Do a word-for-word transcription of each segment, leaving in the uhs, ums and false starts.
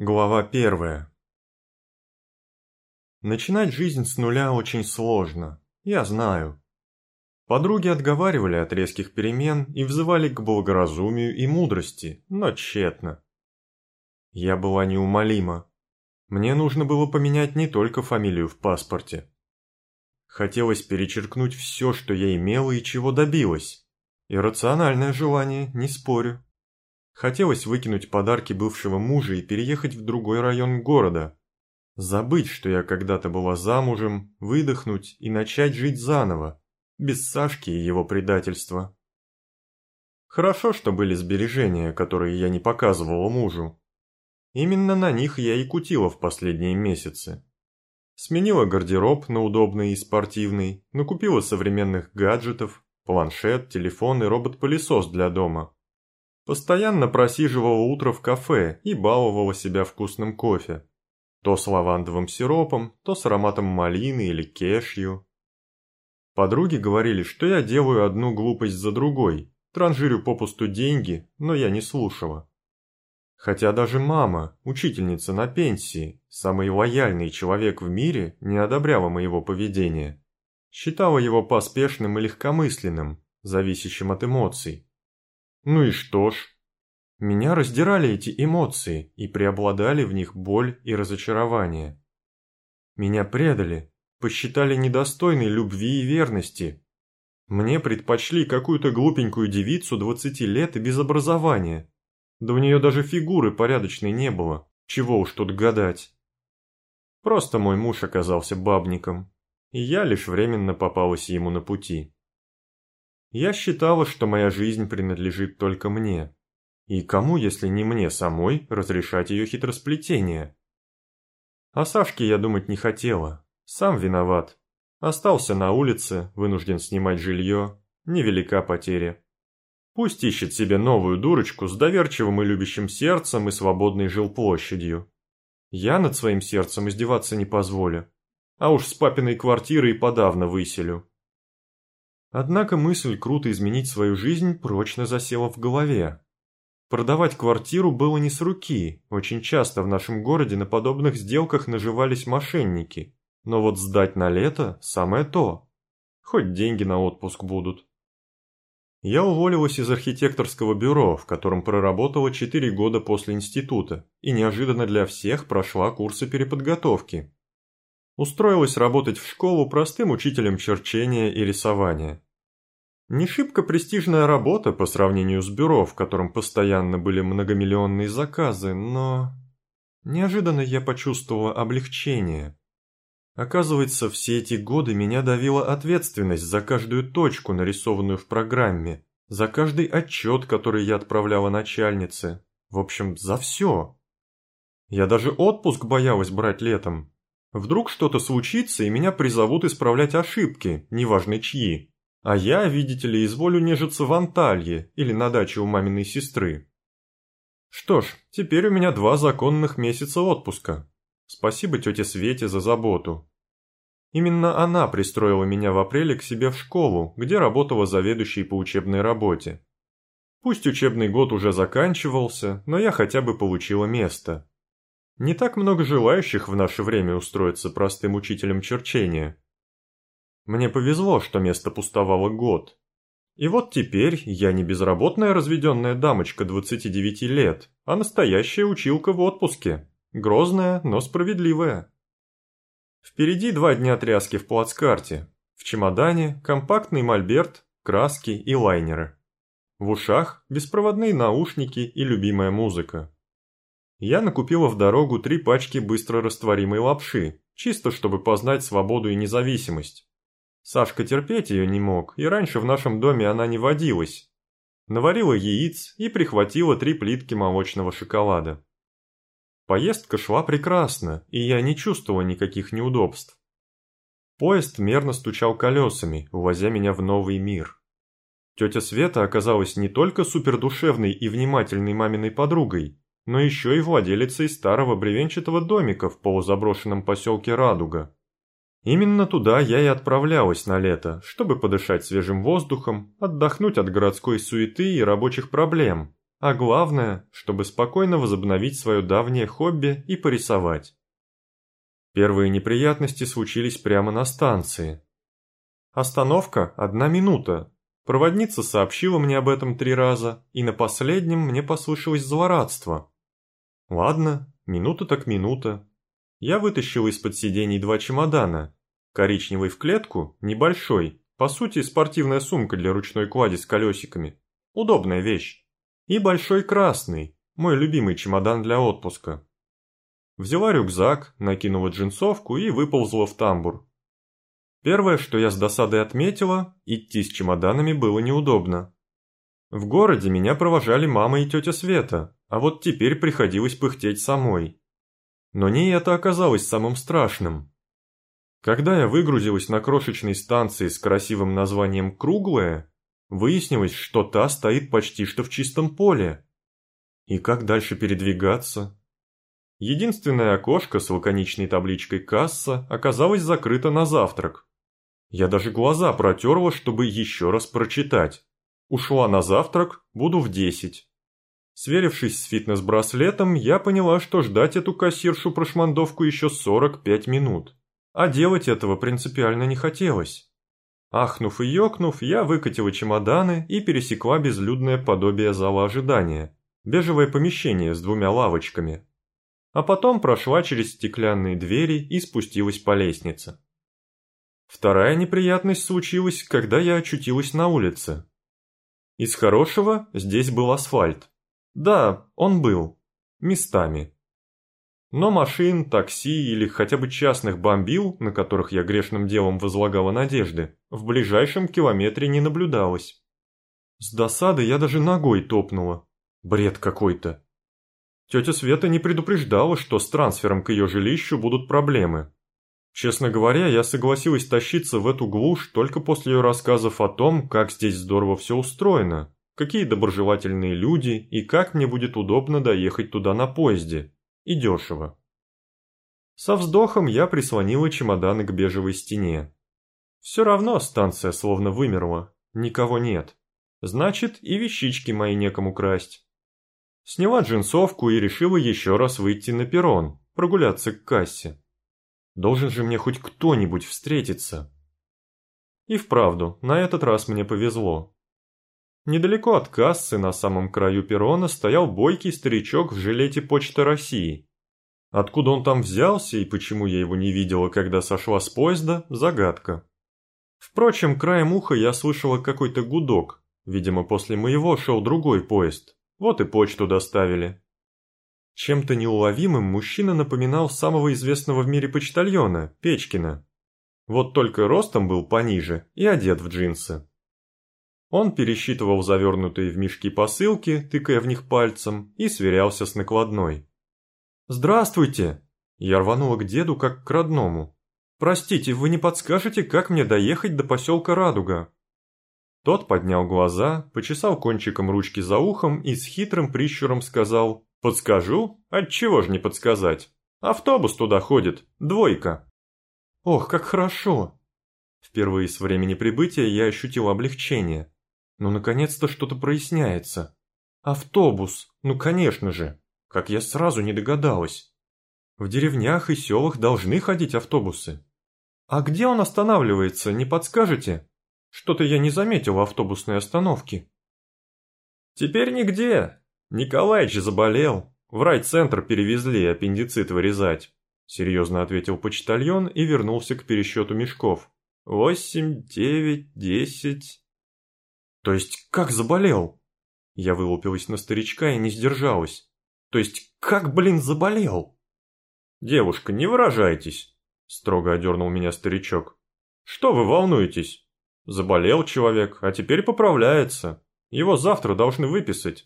Глава первая. Начинать жизнь с нуля очень сложно, я знаю. Подруги отговаривали от резких перемен и взывали к благоразумию и мудрости, но тщетно. Я была неумолима. Мне нужно было поменять не только фамилию в паспорте. Хотелось перечеркнуть все, что я имела и чего добилась. Иррациональное желание, не спорю. Хотелось выкинуть подарки бывшего мужа и переехать в другой район города. Забыть, что я когда-то была замужем, выдохнуть и начать жить заново, без Сашки и его предательства. Хорошо, что были сбережения, которые я не показывала мужу. Именно на них я и кутила в последние месяцы. Сменила гардероб на удобный и спортивный, накупила современных гаджетов, планшет, телефон и робот-пылесос для дома. Постоянно просиживала утро в кафе и баловала себя вкусным кофе. То с лавандовым сиропом, то с ароматом малины или кешью. Подруги говорили, что я делаю одну глупость за другой, транжирю попусту деньги, но я не слушала. Хотя даже мама, учительница на пенсии, самый лояльный человек в мире, не одобряла моего поведения. Считала его поспешным и легкомысленным, зависящим от эмоций. Ну и что ж? Меня раздирали эти эмоции, и преобладали в них боль и разочарование. Меня предали, посчитали недостойной любви и верности. Мне предпочли какую-то глупенькую девицу двадцати лет и без образования. Да у нее даже фигуры порядочной не было, чего уж тут гадать. Просто мой муж оказался бабником, и я лишь временно попалась ему на пути. Я считала, что моя жизнь принадлежит только мне. И кому, если не мне самой, разрешать ее хитросплетение? О Сашке я думать не хотела. Сам виноват. Остался на улице, вынужден снимать жилье. Невелика потеря. Пусть ищет себе новую дурочку с доверчивым и любящим сердцем и свободной жилплощадью. Я над своим сердцем издеваться не позволю. А уж с папиной квартиры и подавно выселю. Однако мысль круто изменить свою жизнь прочно засела в голове. Продавать квартиру было не с руки, очень часто в нашем городе на подобных сделках наживались мошенники. Но вот сдать на лето – самое то. Хоть деньги на отпуск будут. Я уволилась из архитекторского бюро, в котором проработала четыре года после института, и неожиданно для всех прошла курсы переподготовки. Устроилась работать в школу простым учителем черчения и рисования. Не шибко престижная работа по сравнению с бюро, в котором постоянно были многомиллионные заказы, но... Неожиданно я почувствовала облегчение. Оказывается, все эти годы меня давила ответственность за каждую точку, нарисованную в программе, за каждый отчет, который я отправляла начальнице, в общем, за все. Я даже отпуск боялась брать летом. Вдруг что-то случится, и меня призовут исправлять ошибки, неважно чьи. А я, видите ли, изволю нежиться в Анталье или на даче у маминой сестры. Что ж, теперь у меня два законных месяца отпуска. Спасибо тете Свете за заботу. Именно она пристроила меня в апреле к себе в школу, где работала заведующей по учебной работе. Пусть учебный год уже заканчивался, но я хотя бы получила место. Не так много желающих в наше время устроиться простым учителем черчения. Мне повезло, что место пустовало год. И вот теперь я не безработная разведенная дамочка двадцати девяти лет, а настоящая училка в отпуске. Грозная, но справедливая. Впереди два дня тряски в плацкарте. В чемодане компактный мольберт, краски и лайнеры. В ушах беспроводные наушники и любимая музыка. Я накупила в дорогу три пачки быстрорастворимой лапши, чисто чтобы познать свободу и независимость. Сашка терпеть ее не мог, и раньше в нашем доме она не водилась. Наварила яиц и прихватила три плитки молочного шоколада. Поездка шла прекрасно, и я не чувствовала никаких неудобств. Поезд мерно стучал колесами, увозя меня в новый мир. Тетя Света оказалась не только супердушевной и внимательной маминой подругой, но еще и владелицей старого бревенчатого домика в полузаброшенном поселке Радуга. Именно туда я и отправлялась на лето, чтобы подышать свежим воздухом, отдохнуть от городской суеты и рабочих проблем, А главное, чтобы спокойно возобновить свое давнее хобби и порисовать. Первые неприятности случились прямо на станции. Остановка – одна минута. Проводница сообщила мне об этом три раза, и на последнем мне послышалось злорадство. Ладно, минута так минута. Я вытащил из-под сидений два чемодана. Коричневый в клетку, небольшой, по сути спортивная сумка для ручной клади с колесиками. Удобная вещь. И большой красный, мой любимый чемодан для отпуска. Взяла рюкзак, накинула джинсовку и выползла в тамбур. Первое, что я с досадой отметила, идти с чемоданами было неудобно. В городе меня провожали мама и тетя Света, а вот теперь приходилось пыхтеть самой. Но не это оказалось самым страшным. Когда я выгрузилась на крошечной станции с красивым названием «Круглая», выяснилось, что та стоит почти что в чистом поле. И как дальше передвигаться? Единственное окошко с лаконичной табличкой «Касса» оказалось закрыто на завтрак. Я даже глаза протерла, чтобы еще раз прочитать. Ушла на завтрак, буду в десять. Сверившись с фитнес-браслетом, я поняла, что ждать эту кассиршу-прошмандовку еще сорок пять минут. А делать этого принципиально не хотелось. Ахнув и ёкнув, я выкатила чемоданы и пересекла безлюдное подобие зала ожидания. Бежевое помещение с двумя лавочками. А потом прошла через стеклянные двери и спустилась по лестнице. Вторая неприятность случилась, когда я очутилась на улице. Из хорошего здесь был асфальт. Да, он был. Местами. Но машин, такси или хотя бы частных бомбил, на которых я грешным делом возлагала надежды, в ближайшем километре не наблюдалось. С досады я даже ногой топнула. Бред какой-то. Тетя Света не предупреждала, что с трансфером к ее жилищу будут проблемы. Честно говоря, я согласилась тащиться в эту глушь только после ее рассказов о том, как здесь здорово все устроено, какие доброжелательные люди и как мне будет удобно доехать туда на поезде. И дешево. Со вздохом я прислонила чемоданы к бежевой стене. Все равно станция словно вымерла, никого нет. Значит, и вещички мои некому красть. Сняла джинсовку и решила еще раз выйти на перрон, прогуляться к кассе. Должен же мне хоть кто-нибудь встретиться. И вправду, на этот раз мне повезло. Недалеко от кассы, на самом краю перрона, стоял бойкий старичок в жилете Почты России. Откуда он там взялся и почему я его не видела, когда сошла с поезда, загадка. Впрочем, краем уха я слышала какой-то гудок. Видимо, после моего шел другой поезд. Вот и почту доставили. Чем-то неуловимым мужчина напоминал самого известного в мире почтальона, Печкина. Вот только ростом был пониже и одет в джинсы. Он пересчитывал завернутые в мешки посылки, тыкая в них пальцем, и сверялся с накладной. «Здравствуйте!» Я рванула к деду как к родному. «Простите, вы не подскажете, как мне доехать до поселка Радуга?» Тот поднял глаза, почесал кончиком ручки за ухом и с хитрым прищуром сказал: «Подскажу? Отчего ж не подсказать? Автобус туда ходит, двойка». «Ох, как хорошо!» Впервые с времени прибытия я ощутил облегчение. Ну, наконец-то что-то проясняется. Автобус, ну конечно же, как я сразу не догадалась. В деревнях и селах должны ходить автобусы. А где он останавливается, не подскажете? Что-то я не заметил автобусной остановки. Теперь нигде. Николаич заболел. В райцентр перевезли аппендицит вырезать. Серьезно ответил почтальон и вернулся к пересчету мешков. Восемь, девять, десять. То есть как заболел? Я вылупилась на старичка и не сдержалась. То есть как, блин, заболел? Девушка, не выражайтесь, строго одернул меня старичок. Что вы волнуетесь? Заболел человек, а теперь поправляется. Его завтра должны выписать.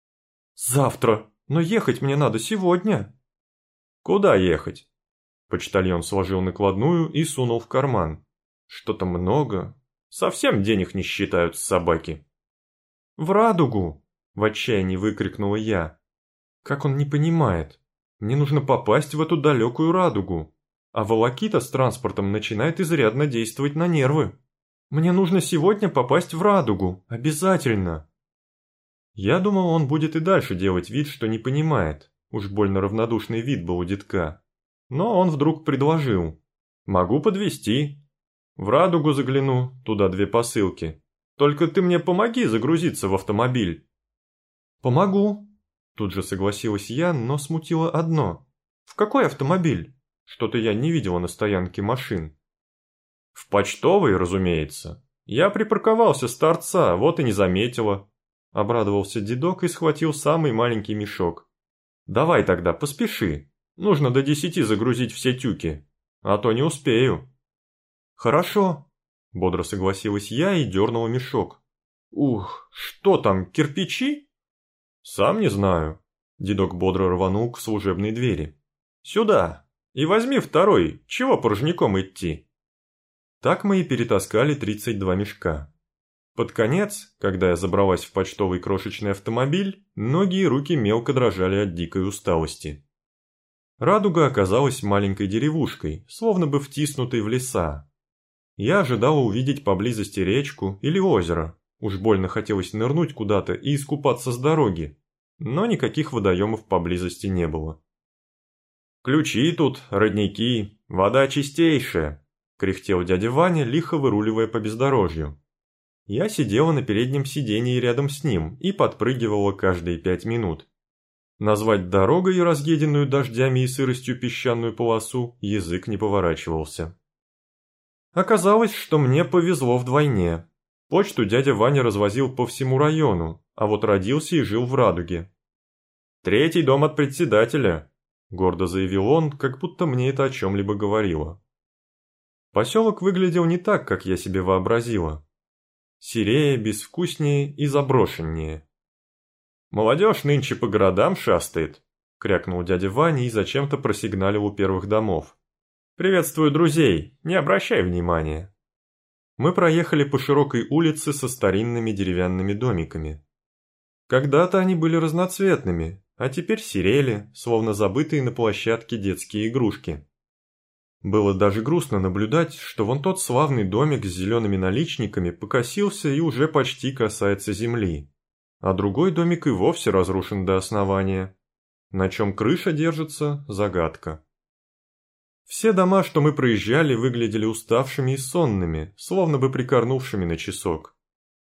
Завтра? Но ехать мне надо сегодня. Куда ехать? Почтальон сложил накладную и сунул в карман. Что-то много. Совсем денег не считают собаки. В Радугу! В отчаянии выкрикнула я. Как он не понимает? Мне нужно попасть в эту далекую Радугу. А волокита с транспортом начинает изрядно действовать на нервы. Мне нужно сегодня попасть в Радугу. Обязательно. Я думал, он будет и дальше делать вид, что не понимает. Уж больно равнодушный вид был у детка. Но он вдруг предложил. «Могу подвезти. В Радугу загляну, туда две посылки. Только ты мне помоги загрузиться в автомобиль». «Помогу», – тут же согласилась я, но смутило одно. «В какой автомобиль? Что-то я не видела на стоянке машин». «В почтовый, разумеется. Я припарковался с торца, вот и не заметила». Обрадовался дедок и схватил самый маленький мешок. «Давай тогда, поспеши. Нужно до десяти загрузить все тюки, а то не успею». «Хорошо», – бодро согласилась я и дернула мешок. «Ух, что там, кирпичи?» «Сам не знаю». Дедок бодро рванул к служебной двери. «Сюда! И возьми второй, чего порожняком идти?» Так мы и перетаскали тридцать два мешка. Под конец, когда я забралась в почтовый крошечный автомобиль, ноги и руки мелко дрожали от дикой усталости. Радуга оказалась маленькой деревушкой, словно бы втиснутой в леса. Я ожидала увидеть поблизости речку или озеро, уж больно хотелось нырнуть куда-то и искупаться с дороги, но никаких водоемов поблизости не было. «Ключи тут, родники, вода чистейшая», – кряхтел дядя Ваня, лихо выруливая по бездорожью. Я сидела на переднем сиденье рядом с ним и подпрыгивала каждые пять минут. Назвать дорогой разъеденную дождями и сыростью песчаную полосу язык не поворачивался. Оказалось, что мне повезло вдвойне. Почту дядя Ваня развозил по всему району, а вот родился и жил в Радуге. «Третий дом от председателя», – гордо заявил он, как будто мне это о чем-либо говорило. Поселок выглядел не так, как я себе вообразила. Серее, безвкуснее и заброшеннее. «Молодежь нынче по городам шастает», – крякнул дядя Ваня и зачем-то просигналил у первых домов. «Приветствую друзей, не обращай внимания». Мы проехали по широкой улице со старинными деревянными домиками. Когда-то они были разноцветными, а теперь серели, словно забытые на площадке детские игрушки. Было даже грустно наблюдать, что вон тот славный домик с зелеными наличниками покосился и уже почти касается земли, а другой домик и вовсе разрушен до основания. На чем крыша держится – загадка. Все дома, что мы проезжали, выглядели уставшими и сонными, словно бы прикорнувшими на часок.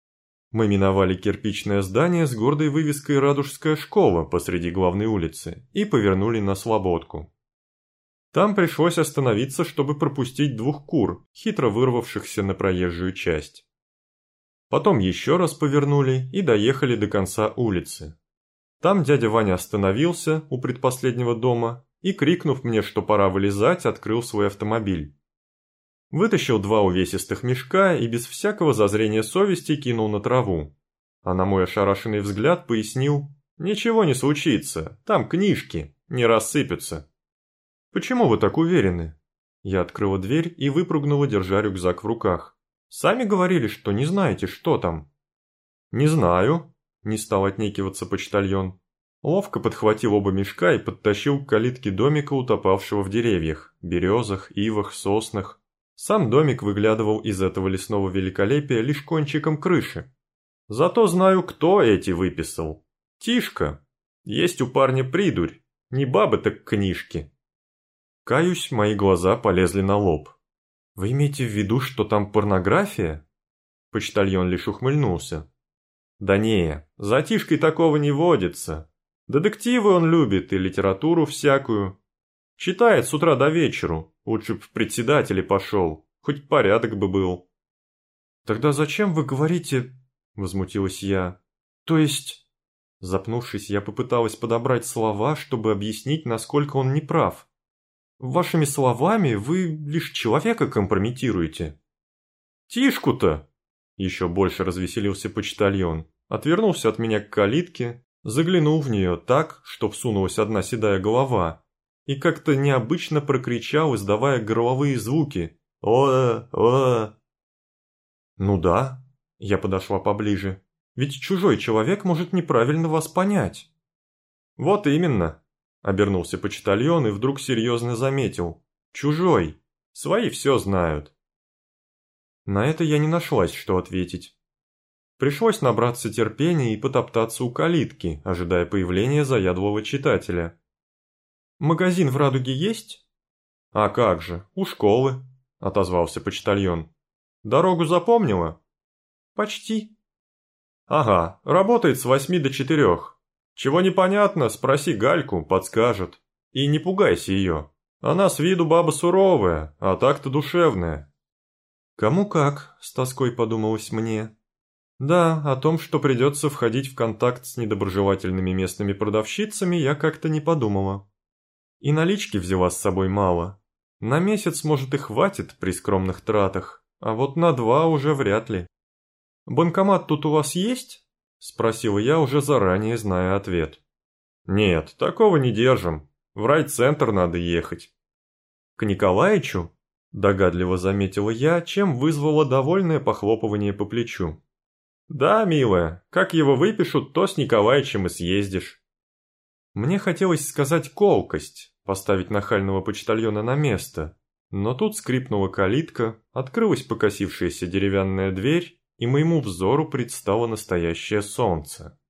Мы миновали кирпичное здание с гордой вывеской «Радужская школа» посреди главной улицы и повернули на Слободку. Там пришлось остановиться, чтобы пропустить двух кур, хитро вырвавшихся на проезжую часть. Потом еще раз повернули и доехали до конца улицы. Там дядя Ваня остановился у предпоследнего дома и, крикнув мне, что пора вылезать, открыл свой автомобиль. Вытащил два увесистых мешка и без всякого зазрения совести кинул на траву. А на мой ошарашенный взгляд пояснил: «Ничего не случится, там книжки, не рассыпятся». «Почему вы так уверены?» Я открыла дверь и выпрыгнула, держа рюкзак в руках. «Сами говорили, что не знаете, что там». «Не знаю», – не стал отнекиваться почтальон. Ловко подхватил оба мешка и подтащил к калитке домика, утопавшего в деревьях, березах, ивах, соснах. Сам домик выглядывал из этого лесного великолепия лишь кончиком крыши. «Зато знаю, кто эти выписал. Тишка. Есть у парня придурь. Не бабы, так книжки». Каюсь, мои глаза полезли на лоб. «Вы имеете в виду, что там порнография?» Почтальон лишь ухмыльнулся. «Да не, за Тишкой такого не водится. Детективы он любит и литературу всякую. Читает с утра до вечеру, лучше б в председатели пошел, хоть порядок бы был». «Тогда зачем вы говорите...» – возмутилась я. «То есть...» Запнувшись, я попыталась подобрать слова, чтобы объяснить, насколько он неправ. «Вашими словами вы лишь человека компрометируете». «Тишку-то!» – еще больше развеселился почтальон, отвернулся от меня к калитке, заглянул в нее так, что всунулась одна седая голова, и как-то необычно прокричал, издавая горловые звуки: «О, о!» «Ну да», – я подошла поближе, – «ведь чужой человек может неправильно вас понять». «Вот именно», – обернулся почтальон и вдруг серьезно заметил: «Чужой, свои все знают». На это я не нашлась, что ответить. Пришлось набраться терпения и потоптаться у калитки, ожидая появления заядлого читателя. «Магазин в Радуге есть?» «А как же, у школы», — отозвался почтальон. «Дорогу запомнила?» «Почти». «Ага, работает с восьми до четырех. Чего непонятно, спроси Гальку, подскажет. И не пугайся ее. Она с виду баба суровая, а так-то душевная». «Кому как», — с тоской подумалось мне. Да, о том, что придется входить в контакт с недоброжелательными местными продавщицами, я как-то не подумала. И налички взяла с собой мало. На месяц, может, и хватит при скромных тратах, а вот на два уже вряд ли. «Банкомат тут у вас есть?» – спросила я, уже заранее зная ответ. «Нет, такого не держим. В райцентр надо ехать». «К Николаичу?» – догадливо заметила я, чем вызвало довольное похлопывание по плечу. «Да, милая, как его выпишут, то с Николаичем и съездишь». Мне хотелось сказать колкость, поставить нахального почтальона на место, но тут скрипнула калитка, открылась покосившаяся деревянная дверь, и моему взору предстало настоящее солнце.